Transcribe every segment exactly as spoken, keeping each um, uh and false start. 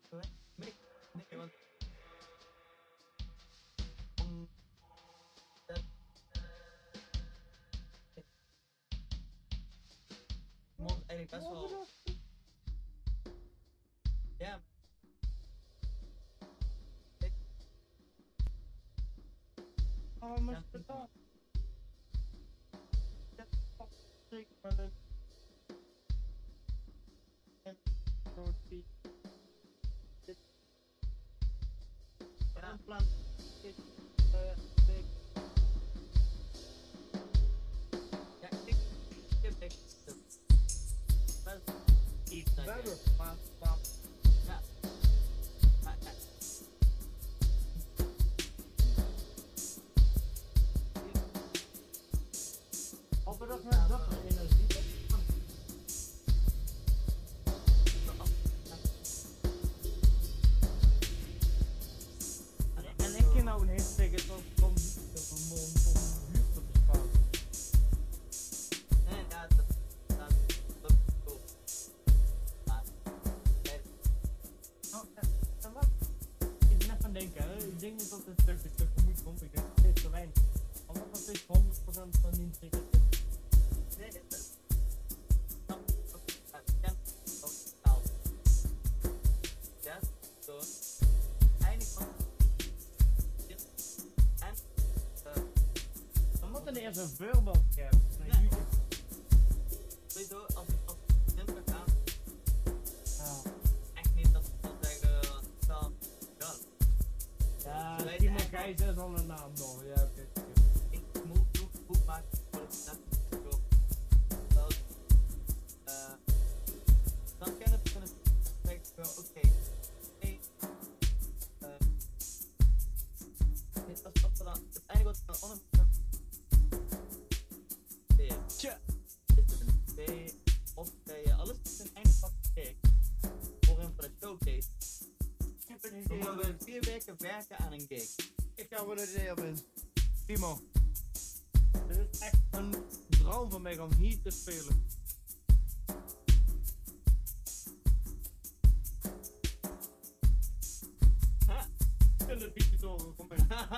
Nee, nee, want om dat mond eigenlijk best wel. Ja, ik Oh, maar ja, het ik- dan. Dat valt zeker maar een. En zo die. Dit. ja, Een plan. Dit. Eh, dik. ja, ik ik heb echt dat best iets dat Better. je, Maar, maar. ja, maar ja, Als we dat met dat energie. En ik ging nou ineens zeggen dat om om om huur te besparen. nee, ja, dat dat dat is cool. Maar nee, Oh, ja. En wat? Ik ben net van denken, hè. Ik denk niet dat het terug de tegemoet komt. Ik denk dat het is te weinig. Omdat dat is honderd procent van die zeker. nee, dat is dan ook het kent ook taal. Ja, zo. Eindelijk van ja, en eh Dan moet er eerst een voorbeeld geven. Nee. sowieso als ik als student ga, Ja. echt niet dat ze zeggen dan ja, Ja, Ze weten Timo echt Gijs is al een naam nog. Ja, oké. ik moet genoeg goed maken voor het net zo dat eh dan kan het kunnen zeggen van oké hey eh dit als als we dan uiteindelijk wat we dan onder Tja. is het een twee of twee alles is een einde van de week voor een voor de showcase. Ik heb een Dan idee. moeten we vier weken werken aan een gig. Ik ga wel een idee op in. Timo. Dit is echt een droom van mij om hier te spelen. Ha. En de Pietertoren voor mij.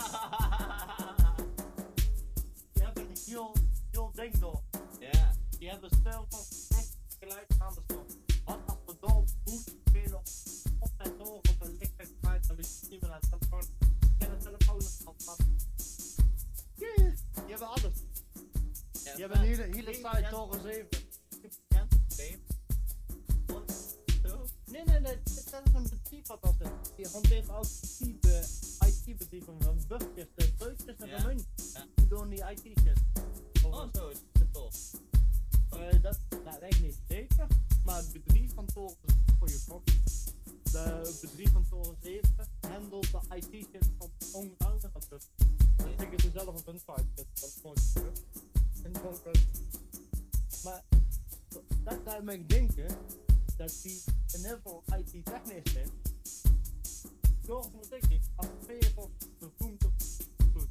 Je hebt een heel, heel ding door. Ja. Die hebben zelf van echt gelijk aan de stand. Wat als we dan goed spelen op het ogen op een lichte kwijt, dan is het niet meer aan het telefoon. En de telefoon is van pad. Ja, die hebben alles. Ja, Die hebben een hele, hele site Toren zeven. Ja, twee. Wat? Zo? Nee, nee, nee, dit is een bedrijf wat dat is. Die hanteert ook type I T-bedrijven van burgers, de breukjes en Ja. de munt. Ja. Die doen die I T-shit. Oh, zo, is het tof. Uh, dat, dat weet ik niet zeker, maar het bedrijf van Toren, voor je kop, de bedrijf van Toren zeven handelt de I T-shit van onder andere dus. Dat zeggen ze zelf op hun site, dat is mooi. En gewoon, uh, maar dat laat me denken dat die in ieder geval I T-technisch is, door moet ik niet afveren of vervoemd of goed.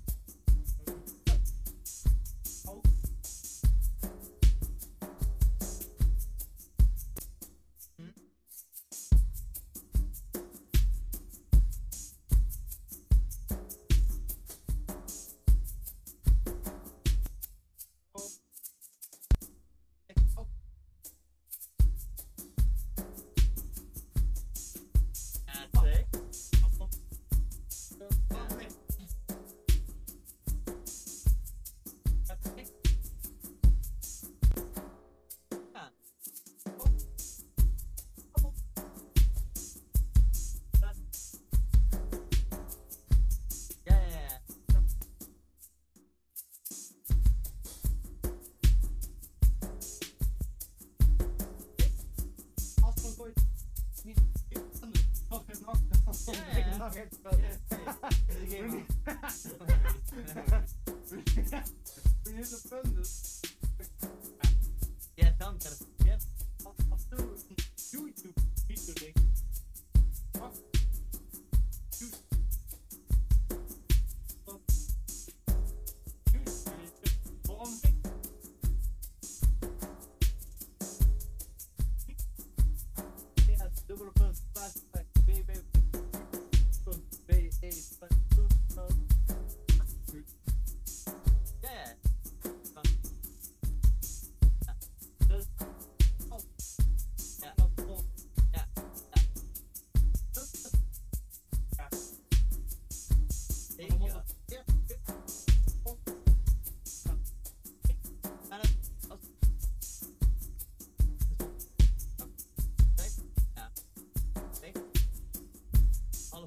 Ook. Ja, twee. Ja. Ja, ja, ja. Als we ooit niet nog eens nog Ja, ja. nog eens Wil je de punten? Ja, dan kan het. Ja. Als als toen een YouTube video ding. Wat? YouTube. Wat? YouTube. Waarom ik? Ja, dubbele punt, plaats, w w w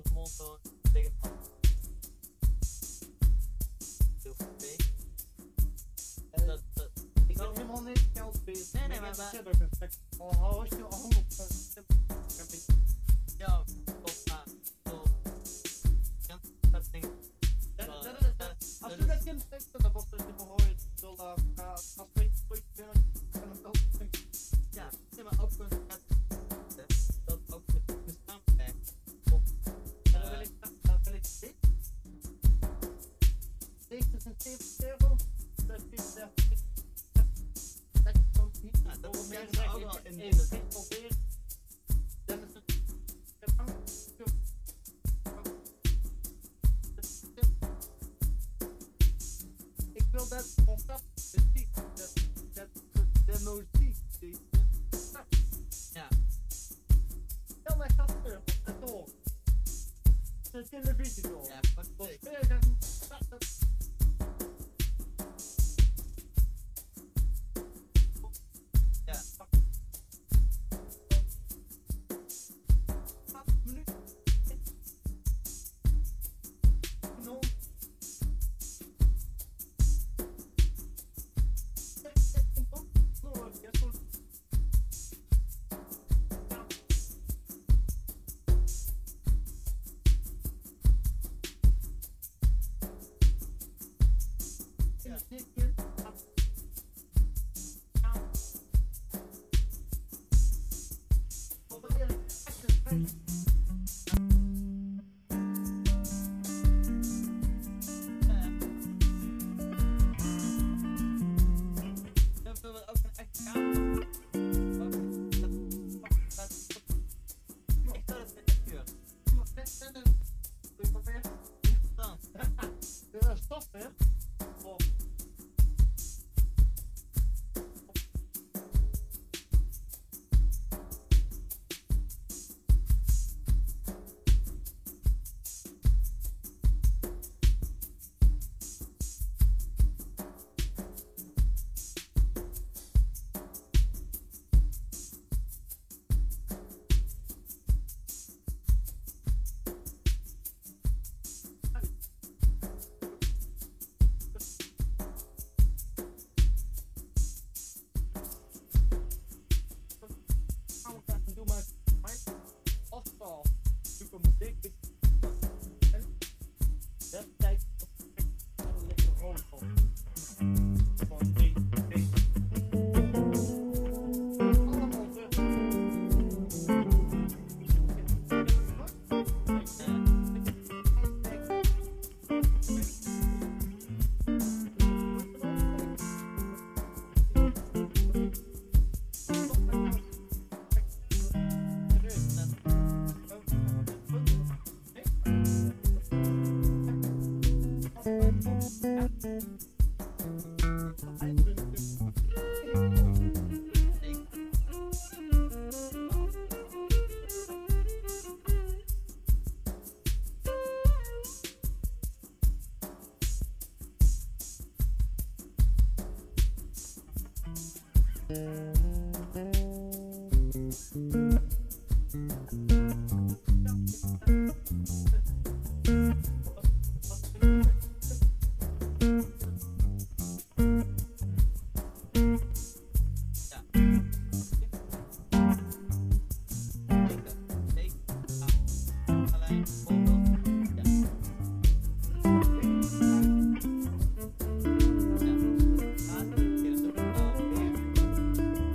als monitor tegen de hand. Heel veel twee. Eh, Dat, dat, Ik ik wil wil helemaal niet geld bezig. Nee, nee, Ik maar- heb maar- een zit ook een stuk. Al hou je al honderd procent. Ik heb iets. ja, top, maar zo. Ja, dat ding. Dat- Maar, dat- dat- dat- Als dat je is- dat kind stikt, dan wordt het niet verhoord. Ik wil daar uh, als twee twee binnen en een dood. Ja, nee, maar ook gewoon het, dat ook met de samenwerking. Of, En dan wil ik, dan wil ik dit. Deze is een zeventig euro. Dat is uh, dat is zo'n niet. Ja, dat Voor meer kennen ze zeg ook ik, wel in- ik in de- ik probeer. Dan is het. Ik heb angst. Ik wil dat contact, muziek, dat, dat, de muziek, die, ja, stel mij dat terug op de toren. De televisie door. ja, wat Wat ik. speel je dan? Dat, dat. Ja, twaalf minuten. Non. dan willen we ook een echt kamer. Ook dat, dat, dat, ik zou dat met echt huren. Dan, Stop, hè? Oh. Doe maar afval. Doe ik een dik. Dat tijd een lekker rood op. Gewoon drie, drie. Allemaal terug. Ja.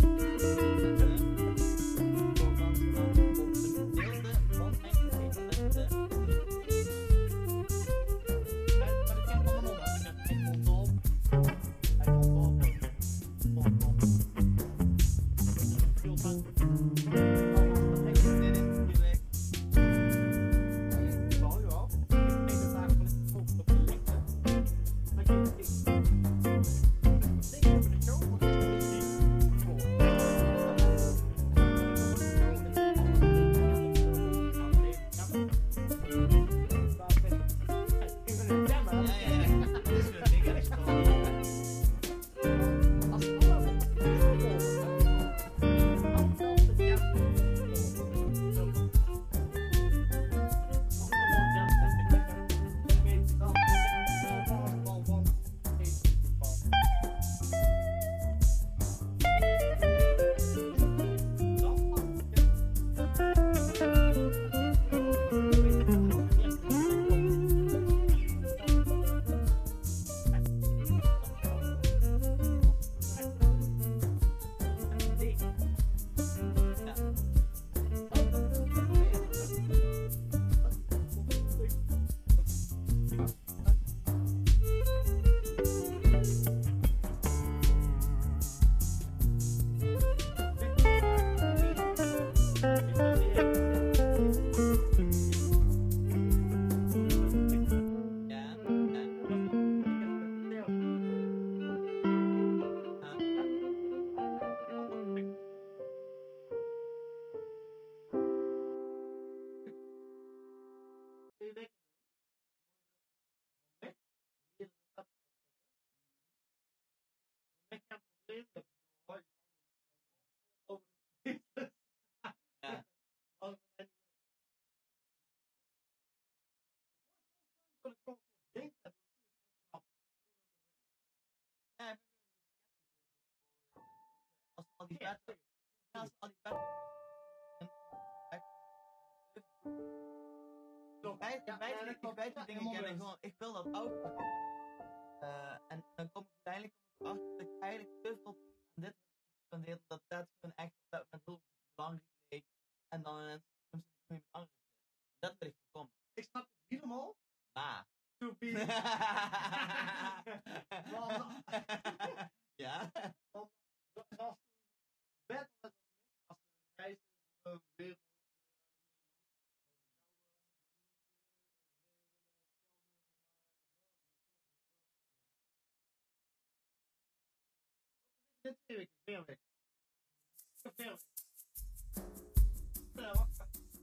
die Ja, battle, ja, als al die battle, Klopt. ik weet, Ja, ik weet, ja, dat ik klopt. weet die Ja, dingen helemaal kennen eens. gewoon, ik wil dat ook pakken. Uh, en dan kom ik uiteindelijk achter dat ik eigenlijk te veel tijd aan dit heb gespendeerd, dat dat gewoon echt op dat moment heel belangrijk leek. En dan in het soms zit ik nu met andere shit. Dat wil ik voorkomen. Ik snap het helemaal. Maar. To be. Want, ja. want zoals toen bed met als de reizen door de wereld dit twee weken, vier weken. Vier weken. Ja, wacht.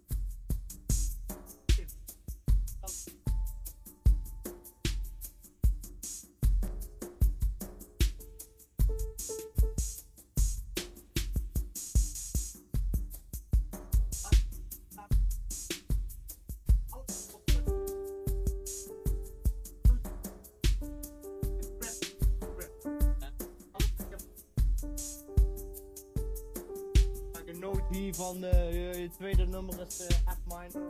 Die van uh, je, je tweede nummer is uh, F-Mine.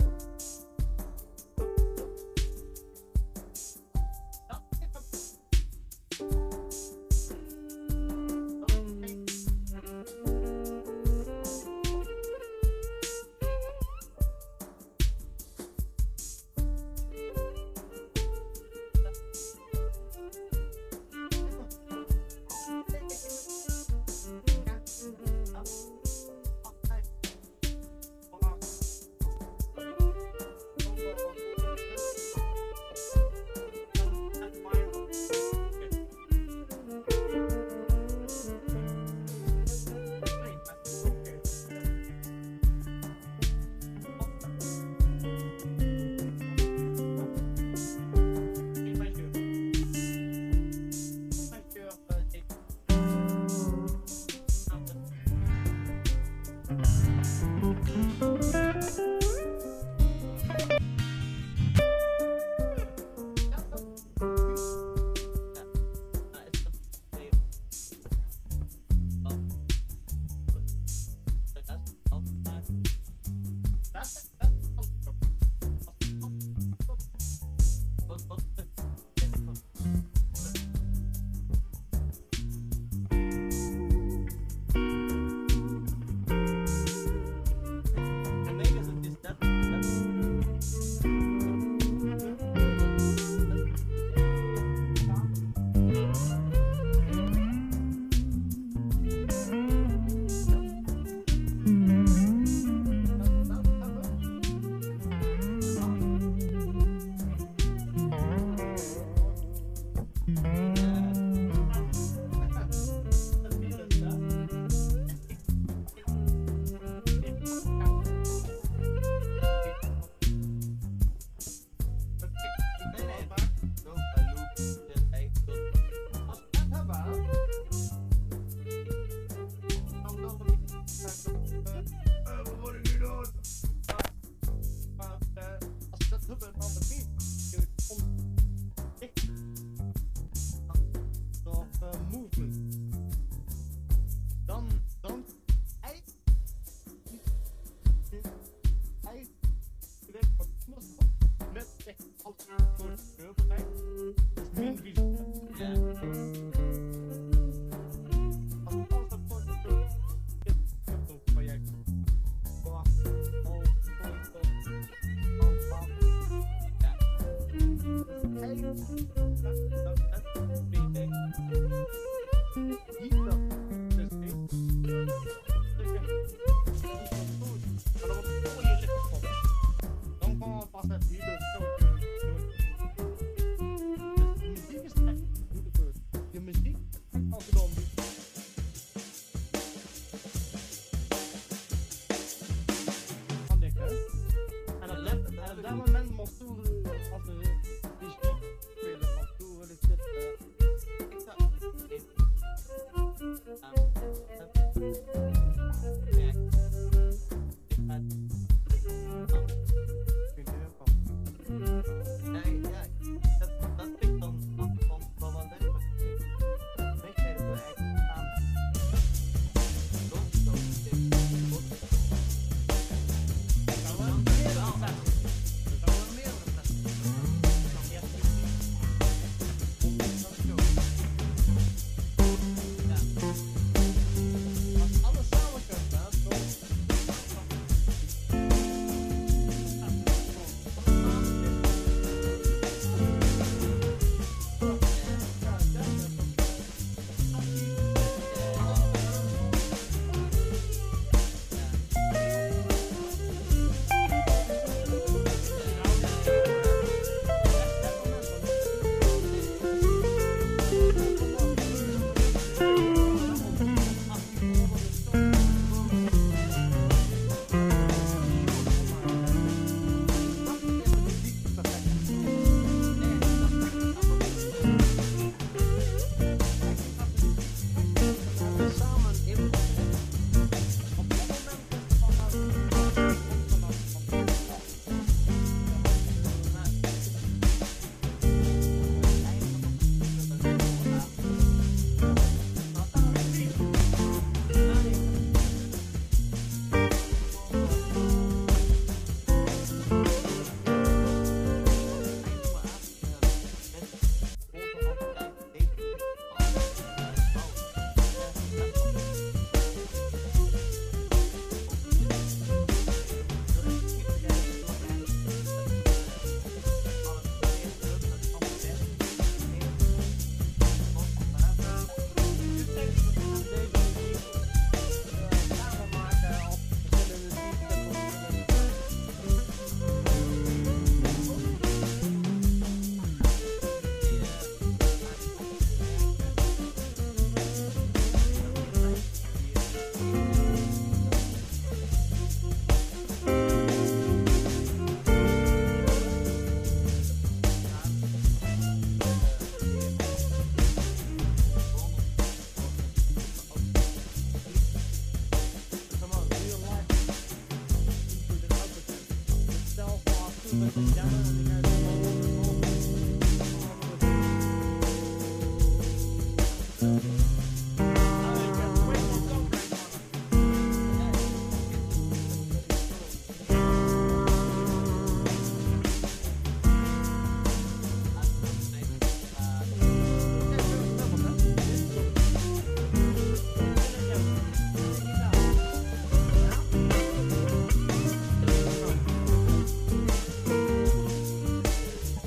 Uh,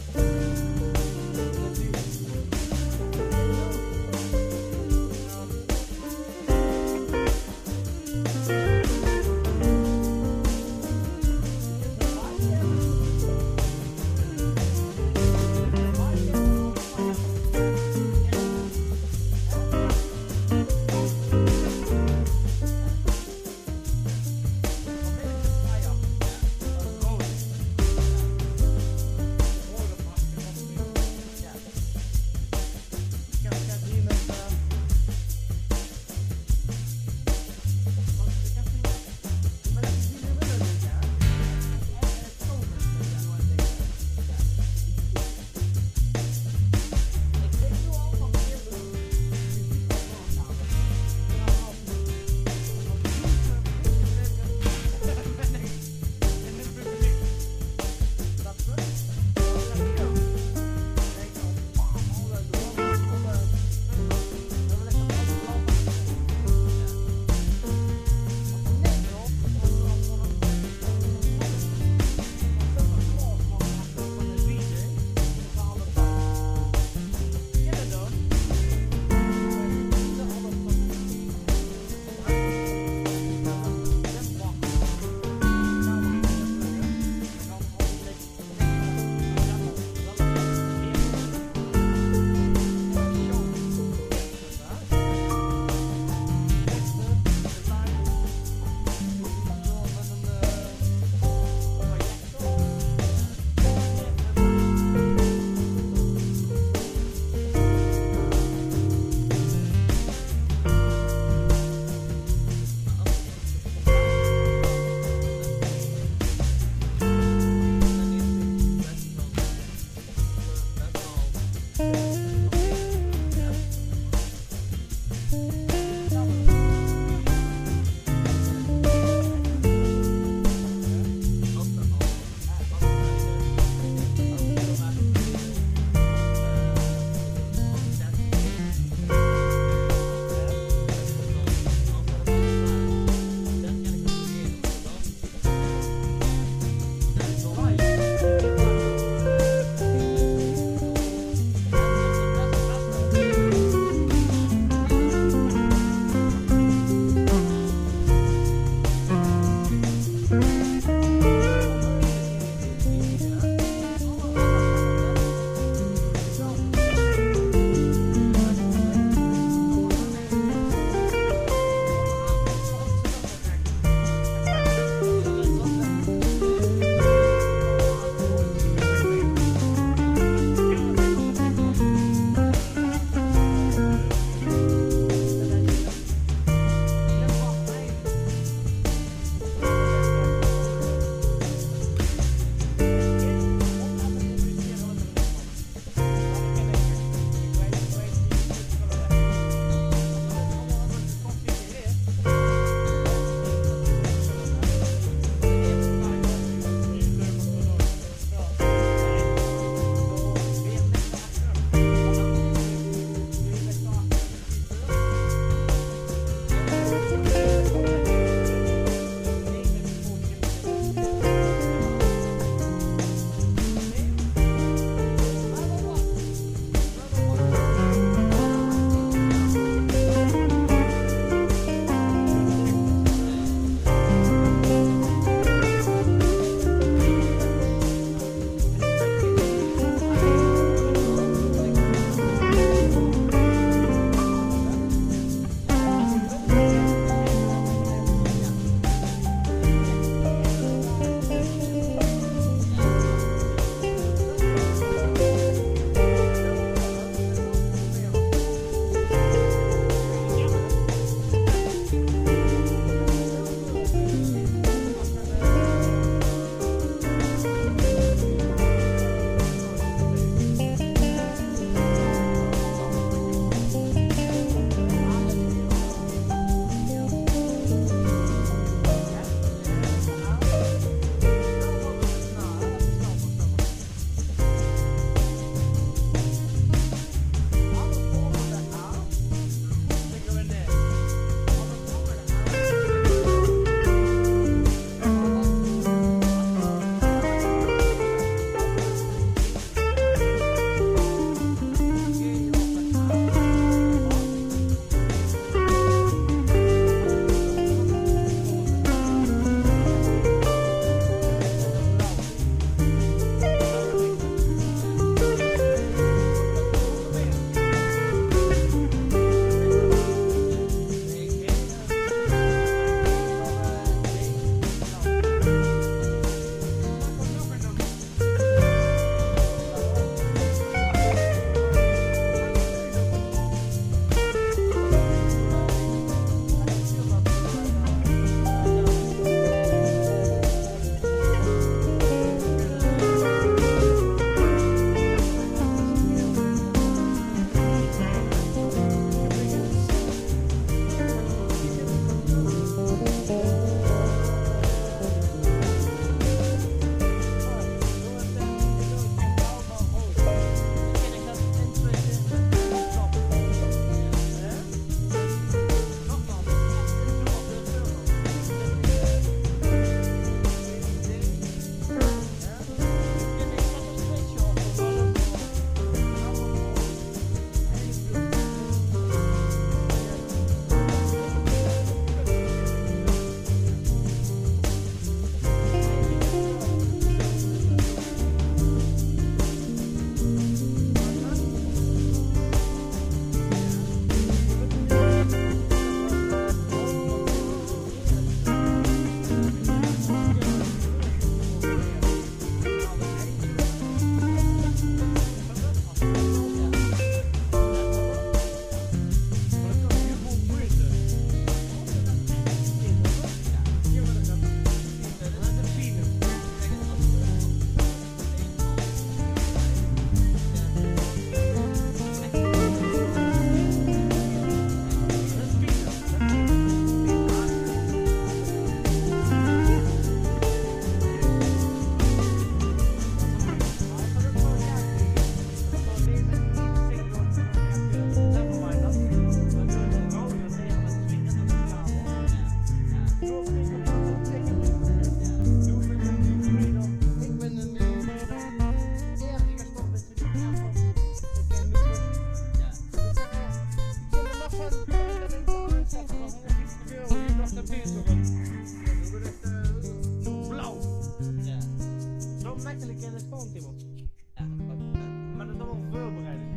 makkelijk in het gewoon, Timo. Ja, dat is het. Maar dat is allemaal voorbereiding.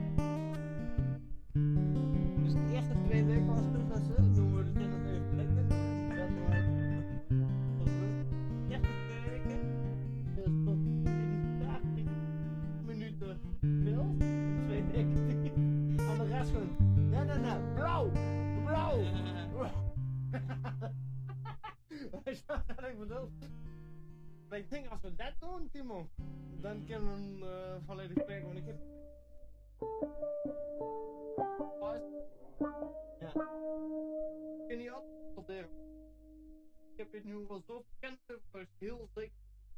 Dus de eerste twee weken was het dat ze doen we de zin dat even lekker. De eerste twee weken is tot vijftig minuten mil, twee weken tien. En de rest gewoon, nee, nee, nee, blauw, blauw. Weet je wat ik bedoel? Maar ik denk als we dat doen, Timo, dan kunnen we hem uh, volledig spreken. Want ik heb. Ja. Ik kan niet altijd studeren. Ik heb dit nu wel zo bekend, maar ik heel zeker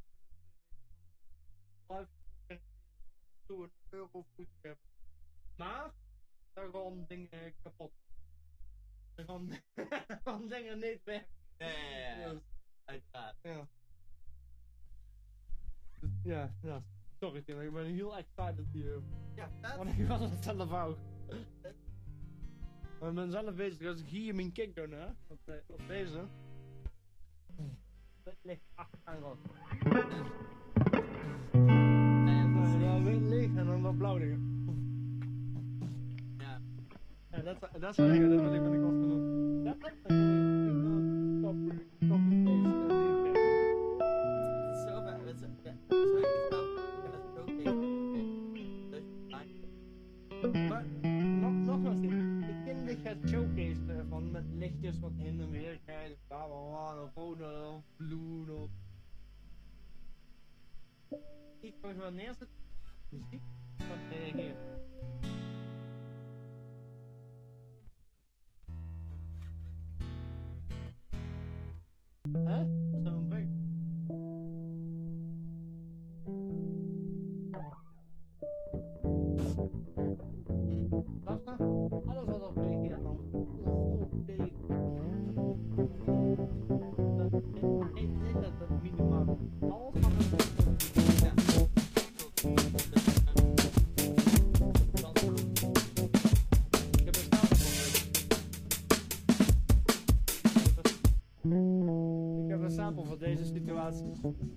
dat ik een euro goed heb. Maar daar gaan dingen kapot. Er gaan, gaan dingen niet weg. Ja, ja, ja. Uiteraard. Ja. Ja, ja. Sorry Tim, ik ben heel excited hier. Ja, dat Want ik was het zelf ook. Ik ben zelf bezig als ik hier mijn kick doe, hè? Op, de, op deze. Dat ligt achteraan rood. En dan wit licht en dan wat blauw liggen. Ja. Ja, dat, dat is wat ik, dat wil ik, wat ik often doen. Dat is wat ik copy, copy, paste. Zo ver, dat is ja, zo is het ook. Dat is ook deze. Maar nog, nogmaals, ik ken dit het showcase van met lichtjes wat heen en weer kijken, bla bla bla, of rode of bloed of. Ik kan gewoon neerzetten, muziek, wat reageert. Hè? Zo'n break. Lastig? Alles wat op reageert dan. Oké. Ik denk dat dat minimaal alles van het Ja. Ik heb een stapel Ik heb een sample voor deze situatie.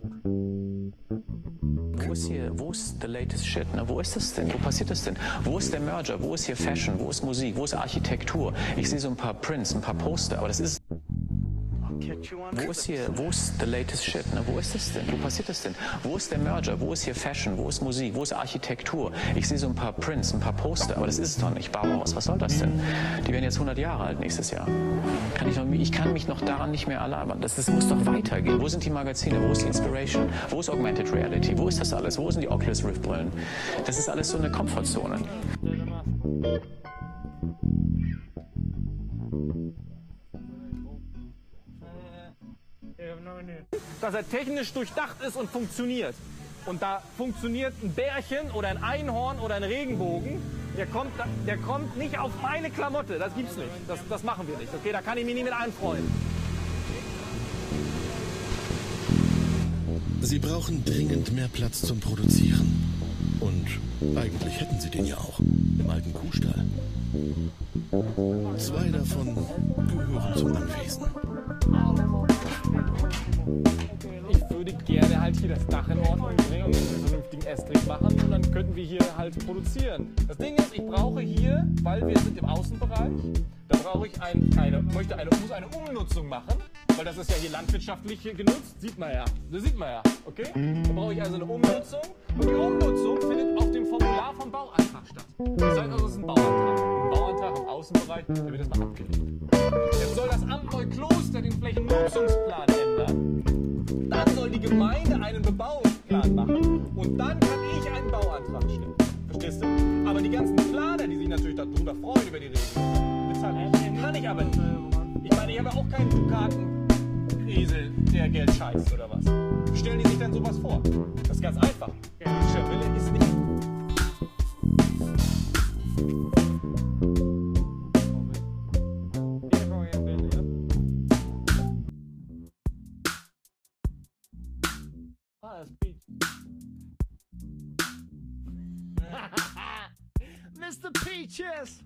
Wo ist hier, wo ist the latest shit? Ne? Wo ist das denn? Wo passiert das denn? Wo ist der Merger? Wo ist hier Fashion? Wo ist Musik? Wo ist Architektur? Ich sehe so ein paar Prints, ein paar Poster, aber das ist... Wo ist hier, wo ist the latest shit? Ne? Wo ist das denn? Wo passiert das denn? Wo ist der Merger? Wo ist hier Fashion? Wo ist Musik? Wo ist Architektur? Ich sehe so ein paar Prints, ein paar Poster, aber das ist es doch nicht. Bauhaus, was soll das denn? Die werden jetzt hundert Jahre alt nächstes Jahr. Kann ich, noch, ich kann mich noch daran nicht mehr erlabern. Das, das muss doch weitergehen. Wo sind die Magazine? Wo ist die Inspiration? Wo ist Augmented Reality? Wo ist das alles? Wo sind die Oculus Rift Brillen? Das ist alles so eine Komfortzone. Dass er technisch durchdacht ist und funktioniert. Und da funktioniert ein Bärchen oder ein Einhorn oder ein Regenbogen, der kommt, der kommt nicht auf meine Klamotte. Das gibt's nicht. Das, das machen wir nicht. Okay, da kann ich mich nie mit einfreuen. Sie brauchen dringend mehr Platz zum Produzieren. Und eigentlich hätten sie den ja auch, im alten Kuhstall. Zwei davon gehören zum Anwesen. Ich würde gerne halt hier das Dach in Ordnung bringen und einen vernünftigen Estrich machen und dann könnten wir hier halt produzieren. Das Ding ist, ich brauche hier, weil wir sind im Außenbereich, da brauche ich ein, eine, möchte eine, muss eine Umnutzung machen, weil das ist ja hier landwirtschaftlich genutzt, sieht man ja, das sieht man ja, okay? Da brauche ich also eine Umnutzung und die Umnutzung findet auf dem Formular vom Bauantrag statt. Das heißt also, es ist ein Bauantrag. Ein Bauantrag im Außenbereich, der wird erstmal abgelehnt. Jetzt soll das Amt Neukloster den Flächennutzungsplan ändern. Dann soll die Gemeinde einen Bebauungsplan machen und dann kann ich einen Bauantrag stellen. Verstehst du? Aber die ganzen Planer, die sich natürlich darüber freuen über die Regeln, bezahlen, kann ich aber nicht. Ich meine, ich habe auch keinen Dukaten-Esel, der Geld scheißt oder was. Wie stellen die sich denn sowas vor? Das ist ganz einfach. Politischer Wille ist nicht. Ah, das Peach. Mister Peaches!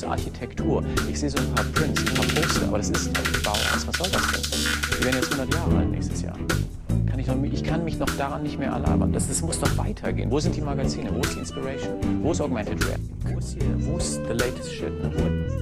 ist Architektur? Ich sehe so ein paar Prints, ein paar Poster, aber das ist halt Bauhaus. Was soll das denn? Wir werden jetzt hundert Jahre alt nächstes Jahr. Kann ich, noch, ich kann mich noch daran nicht mehr erlabern. Das, das muss doch weitergehen. Wo sind die Magazine? Wo ist die Inspiration? Wo ist Augmented Reality? Wo ist hier? Wo ist the latest shit? Ne? Wo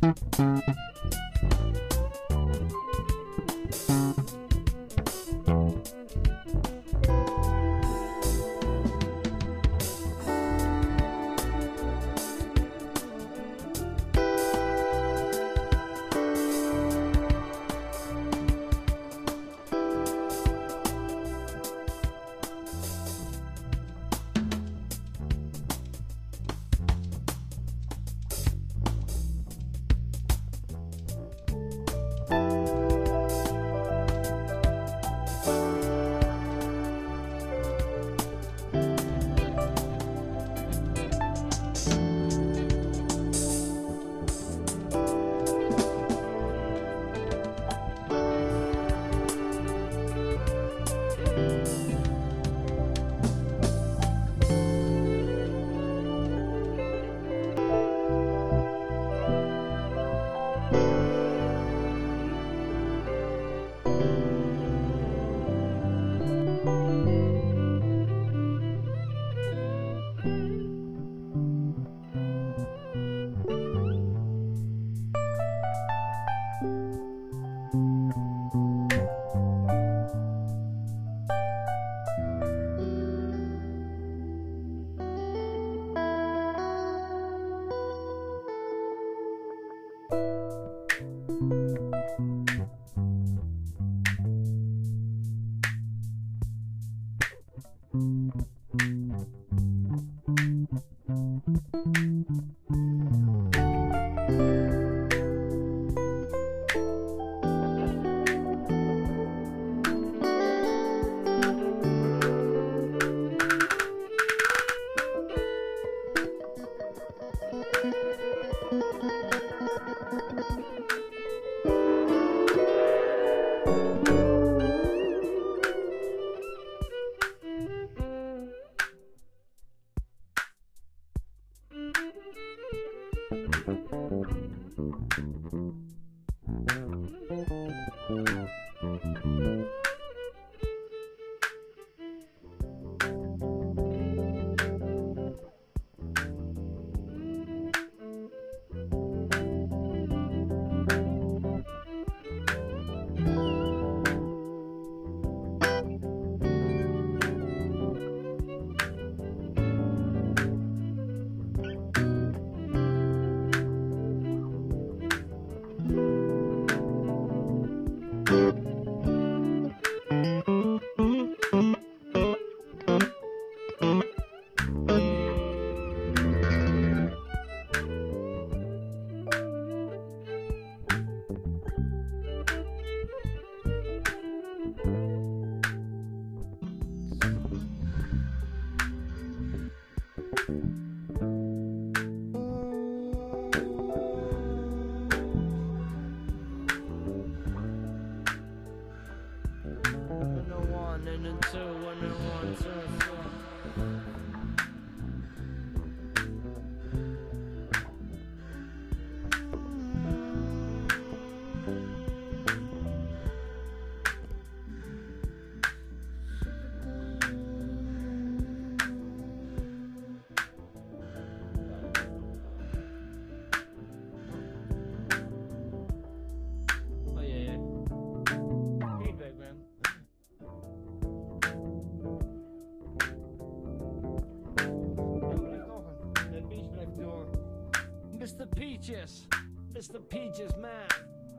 Mister Peaches, Mister Peaches, man.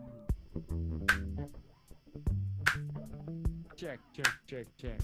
Check, check, check, check.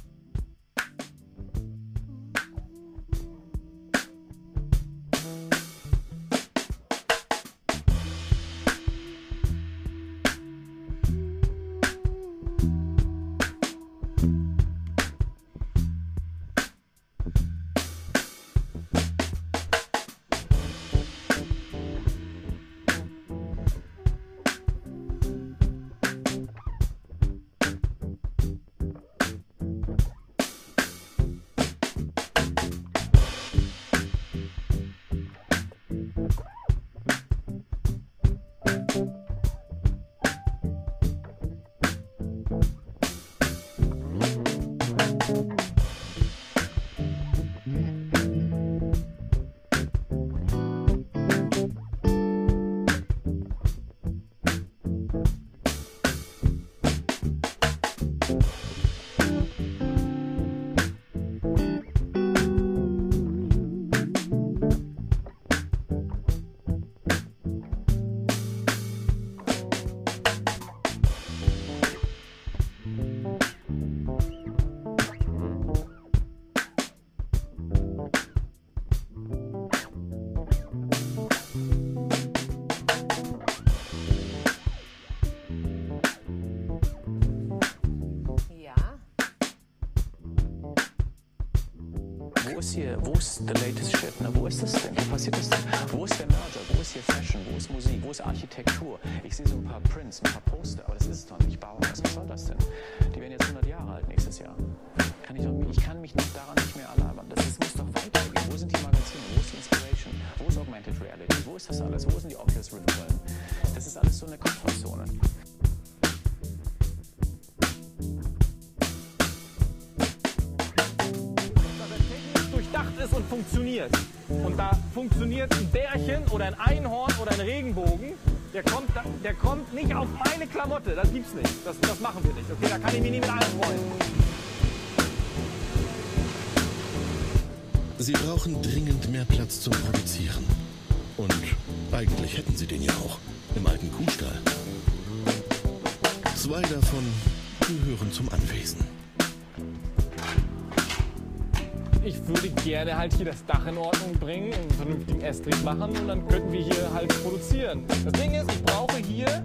hier, wo ist the latest shit? Ne? Wo ist das denn? Wo passiert das denn? Wo ist der Merger? Wo ist hier Fashion? Wo ist Musik? Wo ist Architektur? Ich sehe so ein paar Prints, ein paar Poster, aber das ist es doch nicht. Bauhaus, was soll das denn? Die werden jetzt hundert Jahre alt nächstes Jahr. Kann ich, doch, ich kann mich noch daran nicht mehr erlabern. Das ist, muss doch weitergehen. Wo sind die Magazine? Wo ist die Inspiration? Wo ist Augmented Reality? Wo ist das alles? Wo sind die Oculus Rift Brillen? Das ist alles so eine Komfortzone. Durchdacht ist und funktioniert. Und da funktioniert ein Bärchen oder ein Einhorn oder ein Regenbogen, der kommt, der kommt nicht auf meine Klamotte. Das gibt's nicht. Das, das machen wir nicht. Okay, da kann ich mich nie mit anfreunden. Sie brauchen dringend mehr Platz zum Produzieren. Und eigentlich hätten sie den ja auch im alten Kuhstall. Zwei davon gehören zum Anwesen. Ich würde gerne halt hier das Dach in Ordnung bringen, einen vernünftigen Estrich machen und dann könnten wir hier halt produzieren. Das Ding ist, ich brauche hier